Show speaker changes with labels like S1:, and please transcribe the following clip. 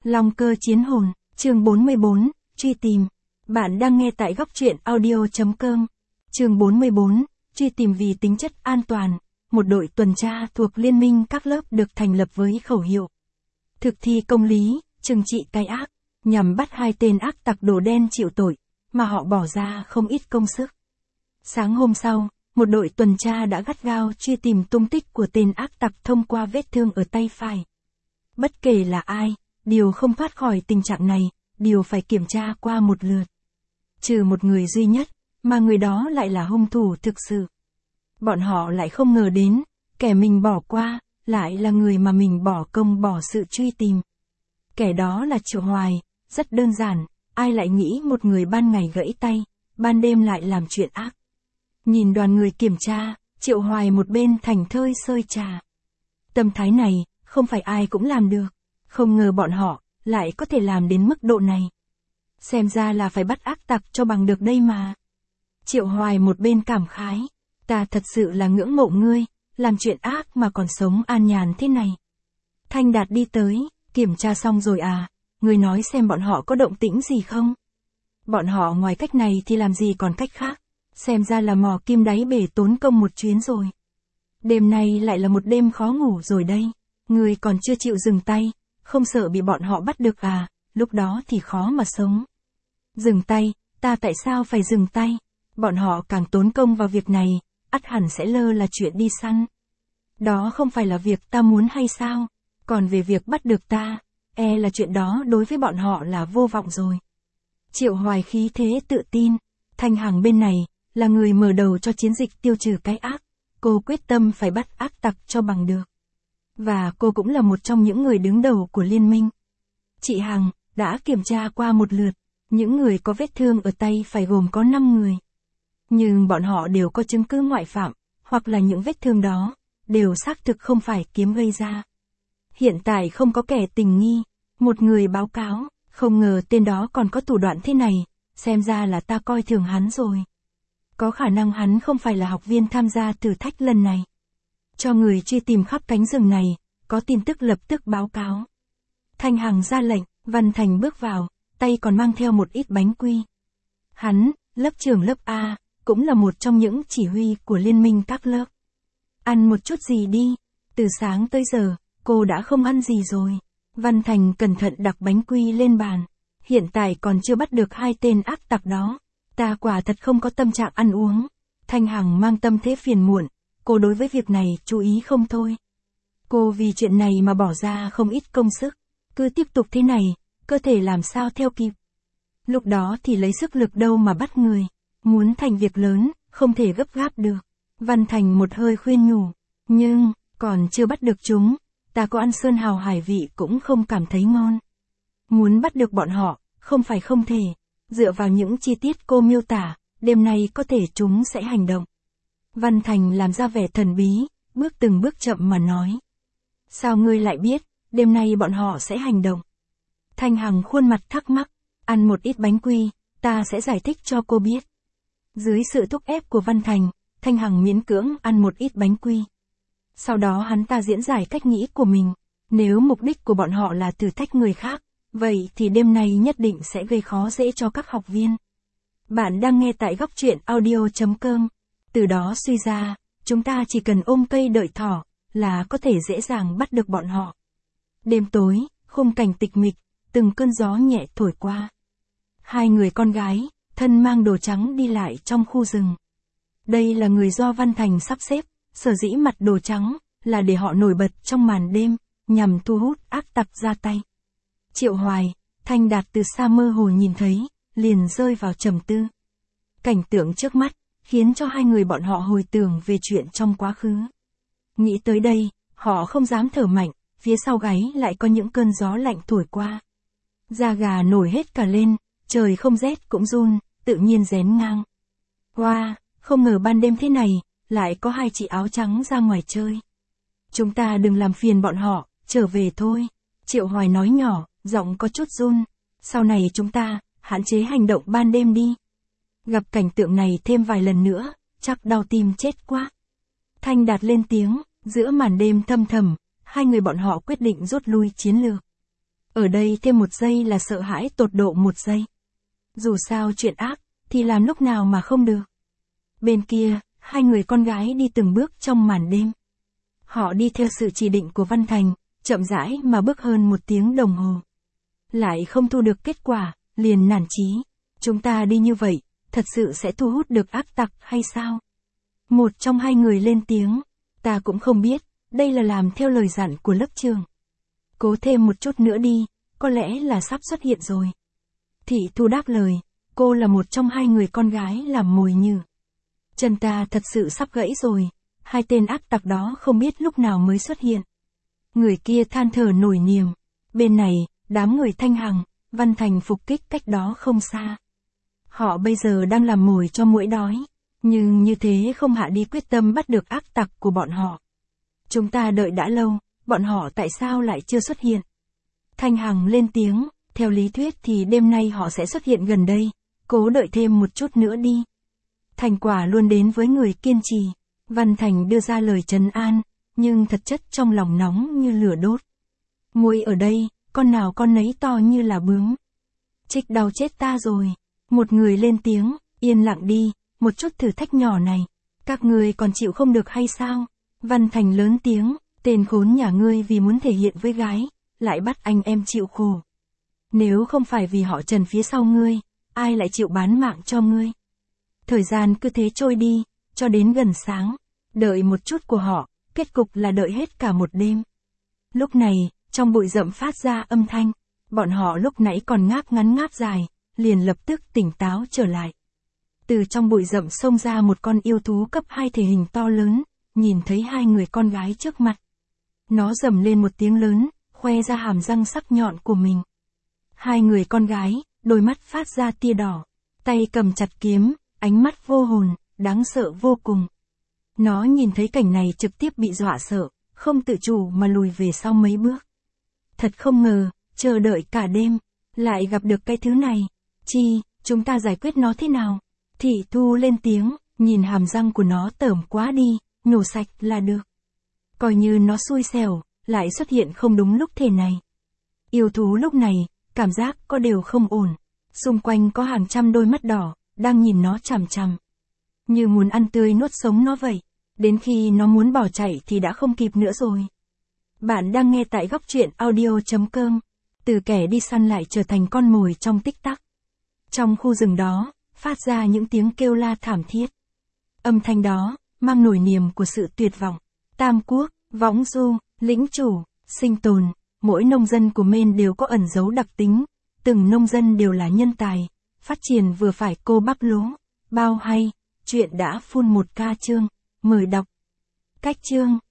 S1: Long cơ chiến hồn, chương 44, truy tìm. Bạn đang nghe tại góc truyện audio.com. Chương 44, truy tìm. Vì tính chất an toàn, một đội tuần tra thuộc liên minh các lớp được thành lập với khẩu hiệu thực thi công lý, trừng trị cái ác, nhằm bắt hai tên ác tặc đồ đen chịu tội, mà họ bỏ ra không ít công sức. Sáng hôm sau, một đội tuần tra đã gắt gao truy tìm tung tích của tên ác tặc thông qua vết thương ở tay phải. Bất kể là ai, đều không thoát khỏi tình trạng này, đều phải kiểm tra qua một lượt. Trừ một người duy nhất, mà người đó lại là hung thủ thực sự. Bọn họ lại không ngờ đến, kẻ mình bỏ qua, lại là người mà mình bỏ công bỏ sự truy tìm. Kẻ đó là Triệu Hoài. Rất đơn giản, ai lại nghĩ một người ban ngày gãy tay, ban đêm lại làm chuyện ác. Nhìn đoàn người kiểm tra, Triệu Hoài một bên thảnh thơi sơi trà. Tâm thái này, không phải ai cũng làm được. Không ngờ bọn họ, lại có thể làm đến mức độ này. Xem ra là phải bắt ác tặc cho bằng được đây mà. Triệu Hoài một bên cảm khái. Ta thật sự là ngưỡng mộ ngươi, làm chuyện ác mà còn sống an nhàn thế này. Thanh Đạt đi tới, kiểm tra xong rồi à, ngươi nói xem bọn họ có động tĩnh gì không? Bọn họ ngoài cách này thì làm gì còn cách khác, xem ra là mò kim đáy bể tốn công một chuyến rồi. Đêm nay lại là một đêm khó ngủ rồi đây, ngươi còn chưa chịu dừng tay, không sợ bị bọn họ bắt được à, lúc đó thì khó mà sống. Dừng tay, ta tại sao phải dừng tay? Bọn họ càng tốn công vào việc này, ắt hẳn sẽ lơ là chuyện đi săn. Đó không phải là việc ta muốn hay sao? Còn về việc bắt được ta, là chuyện đó đối với bọn họ là vô vọng rồi. Triệu Hoài khí thế tự tin, Thanh Hằng bên này, là người mở đầu cho chiến dịch tiêu trừ cái ác, cô quyết tâm phải bắt ác tặc cho bằng được. Và cô cũng là một trong những người đứng đầu của liên minh. Chị Hằng, đã kiểm tra qua một lượt, những người có vết thương ở tay phải gồm có 5 người. Nhưng bọn họ đều có chứng cứ ngoại phạm, hoặc là những vết thương đó, đều xác thực không phải kiếm gây ra. Hiện tại không có kẻ tình nghi, một người báo cáo, không ngờ tên đó còn có thủ đoạn thế này, xem ra là ta coi thường hắn rồi. Có khả năng hắn không phải là học viên tham gia thử thách lần này. Cho người truy tìm khắp cánh rừng này, có tin tức lập tức báo cáo. Thanh Hằng ra lệnh, Văn Thành bước vào, tay còn mang theo một ít bánh quy. Hắn, lớp trưởng lớp A, cũng là một trong những chỉ huy của liên minh các lớp. Ăn một chút gì đi, từ sáng tới giờ, cô đã không ăn gì rồi. Văn Thành cẩn thận đặt bánh quy lên bàn. Hiện tại còn chưa bắt được hai tên ác tặc đó. Ta quả thật không có tâm trạng ăn uống. Thanh Hằng mang tâm thế phiền muộn. Cô đối với việc này chú ý không thôi. Cô vì chuyện này mà bỏ ra không ít công sức. Cứ tiếp tục thế này, cơ thể làm sao theo kịp. Lúc đó thì lấy sức lực đâu mà bắt người. Muốn thành việc lớn, không thể gấp gáp được. Văn Thành một hơi khuyên nhủ. Nhưng, còn chưa bắt được chúng, ta có ăn sơn hào hải vị cũng không cảm thấy ngon. Muốn bắt được bọn họ, không phải không thể. Dựa vào những chi tiết cô miêu tả, đêm nay có thể chúng sẽ hành động. Văn Thành làm ra vẻ thần bí, bước từng bước chậm mà nói. Sao ngươi lại biết, đêm nay bọn họ sẽ hành động? Thanh Hằng khuôn mặt thắc mắc, ăn một ít bánh quy, ta sẽ giải thích cho cô biết. Dưới sự thúc ép của Văn Thành, Thanh Hằng miễn cưỡng ăn một ít bánh quy. Sau đó hắn ta diễn giải cách nghĩ của mình. Nếu mục đích của bọn họ là thử thách người khác, vậy thì đêm nay nhất định sẽ gây khó dễ cho các học viên. Bạn đang nghe tại góc truyện audio.com. Từ đó suy ra, chúng ta chỉ cần ôm cây đợi thỏ, là có thể dễ dàng bắt được bọn họ. Đêm tối, khung cảnh tịch mịch, từng cơn gió nhẹ thổi qua. Hai người con gái, thân mang đồ trắng đi lại trong khu rừng. Đây là người do Văn Thành sắp xếp, sở dĩ mặc đồ trắng, là để họ nổi bật trong màn đêm, nhằm thu hút ác tặc ra tay. Triệu Hoài, Thanh Đạt từ xa mơ hồ nhìn thấy, liền rơi vào trầm tư. Cảnh tượng trước mắt, khiến cho hai người bọn họ hồi tưởng về chuyện trong quá khứ. Nghĩ tới đây, họ không dám thở mạnh, phía sau gáy lại có những cơn gió lạnh thổi qua. Da gà nổi hết cả lên, trời không rét cũng run, tự nhiên rén ngang. Wow, không ngờ ban đêm thế này, lại có hai chị áo trắng ra ngoài chơi. Chúng ta đừng làm phiền bọn họ, trở về thôi. Triệu Hoài nói nhỏ, giọng có chút run. Sau này chúng ta, hạn chế hành động ban đêm đi. Gặp cảnh tượng này thêm vài lần nữa, chắc đau tim chết quá. Thanh Đạt lên tiếng, giữa màn đêm thâm thầm, hai người bọn họ quyết định rút lui chiến lược. Ở đây thêm một giây là sợ hãi tột độ một giây. Dù sao chuyện ác, thì làm lúc nào mà không được. Bên kia, hai người con gái đi từng bước trong màn đêm. Họ đi theo sự chỉ định của Văn Thành, chậm rãi mà bước hơn 1 tiếng đồng hồ. Lại không thu được kết quả, liền nản chí. Chúng ta đi như vậy, thật sự sẽ thu hút được ác tặc hay sao? Một trong hai người lên tiếng, ta cũng không biết, đây là làm theo lời dặn của lớp trường. Cố thêm một chút nữa đi, có lẽ là sắp xuất hiện rồi. Thị Thu đáp lời, cô là một trong hai người con gái làm mồi nhử. Chân ta thật sự sắp gãy rồi, hai tên ác tặc đó không biết lúc nào mới xuất hiện. Người kia than thở nổi niềm. Bên này, đám người Thanh Hằng, Văn Thành phục kích cách đó không xa. Họ bây giờ đang làm mồi cho muỗi đói, nhưng như thế không hạ đi quyết tâm bắt được ác tặc của bọn họ. Chúng ta đợi đã lâu, bọn họ tại sao lại chưa xuất hiện? Thanh Hằng lên tiếng, theo lý thuyết thì đêm nay họ sẽ xuất hiện gần đây, cố đợi thêm một chút nữa đi. Thành quả luôn đến với người kiên trì. Văn Thành đưa ra lời trấn an, nhưng thật chất trong lòng nóng như lửa đốt. Muỗi ở đây, con nào con nấy to như là bướm. Trích đau chết ta rồi. Một người lên tiếng, yên lặng đi, một chút thử thách nhỏ này. Các ngươi còn chịu không được hay sao? Văn Thành lớn tiếng, tên khốn nhà ngươi vì muốn thể hiện với gái, lại bắt anh em chịu khổ. Nếu không phải vì họ trần phía sau ngươi, ai lại chịu bán mạng cho ngươi? Thời gian cứ thế trôi đi, cho đến gần sáng. Đợi một chút của họ, kết cục là đợi hết cả một đêm. Lúc này, trong bụi rậm phát ra âm thanh. Bọn họ lúc nãy còn ngáp ngắn ngáp dài, liền lập tức tỉnh táo trở lại. Từ trong bụi rậm xông ra một con yêu thú cấp 2 thể hình to lớn, nhìn thấy hai người con gái trước mặt. Nó rầm lên một tiếng lớn, khoe ra hàm răng sắc nhọn của mình. Hai người con gái, đôi mắt phát ra tia đỏ, tay cầm chặt kiếm, ánh mắt vô hồn, đáng sợ vô cùng. Nó nhìn thấy cảnh này trực tiếp bị dọa sợ, không tự chủ mà lùi về sau mấy bước. Thật không ngờ, chờ đợi cả đêm, lại gặp được cái thứ này. Chi, chúng ta giải quyết nó thế nào? Thị Thu lên tiếng, nhìn hàm răng của nó tởm quá đi, nhổ sạch là được. Coi như nó xui xẻo, lại xuất hiện không đúng lúc thế này. Yêu thú lúc này, cảm giác có đều không ổn. Xung quanh có hàng trăm đôi mắt đỏ, đang nhìn nó chằm chằm. Như muốn ăn tươi nuốt sống nó vậy. Đến khi nó muốn bỏ chạy thì đã không kịp nữa rồi. Bạn đang nghe tại góc truyện audio.com. Từ kẻ đi săn lại trở thành con mồi trong tích tắc. Trong khu rừng đó, phát ra những tiếng kêu la thảm thiết. Âm thanh đó, mang nổi niềm của sự tuyệt vọng. Tam Quốc, Võng Du, Lĩnh Chủ, Sinh Tồn, mỗi nông dân của Maine đều có ẩn dấu đặc tính. Từng nông dân đều là nhân tài, phát triển vừa phải cô bắp lúa. Bao hay, chuyện đã full 1K chương, mời đọc. Cách chương.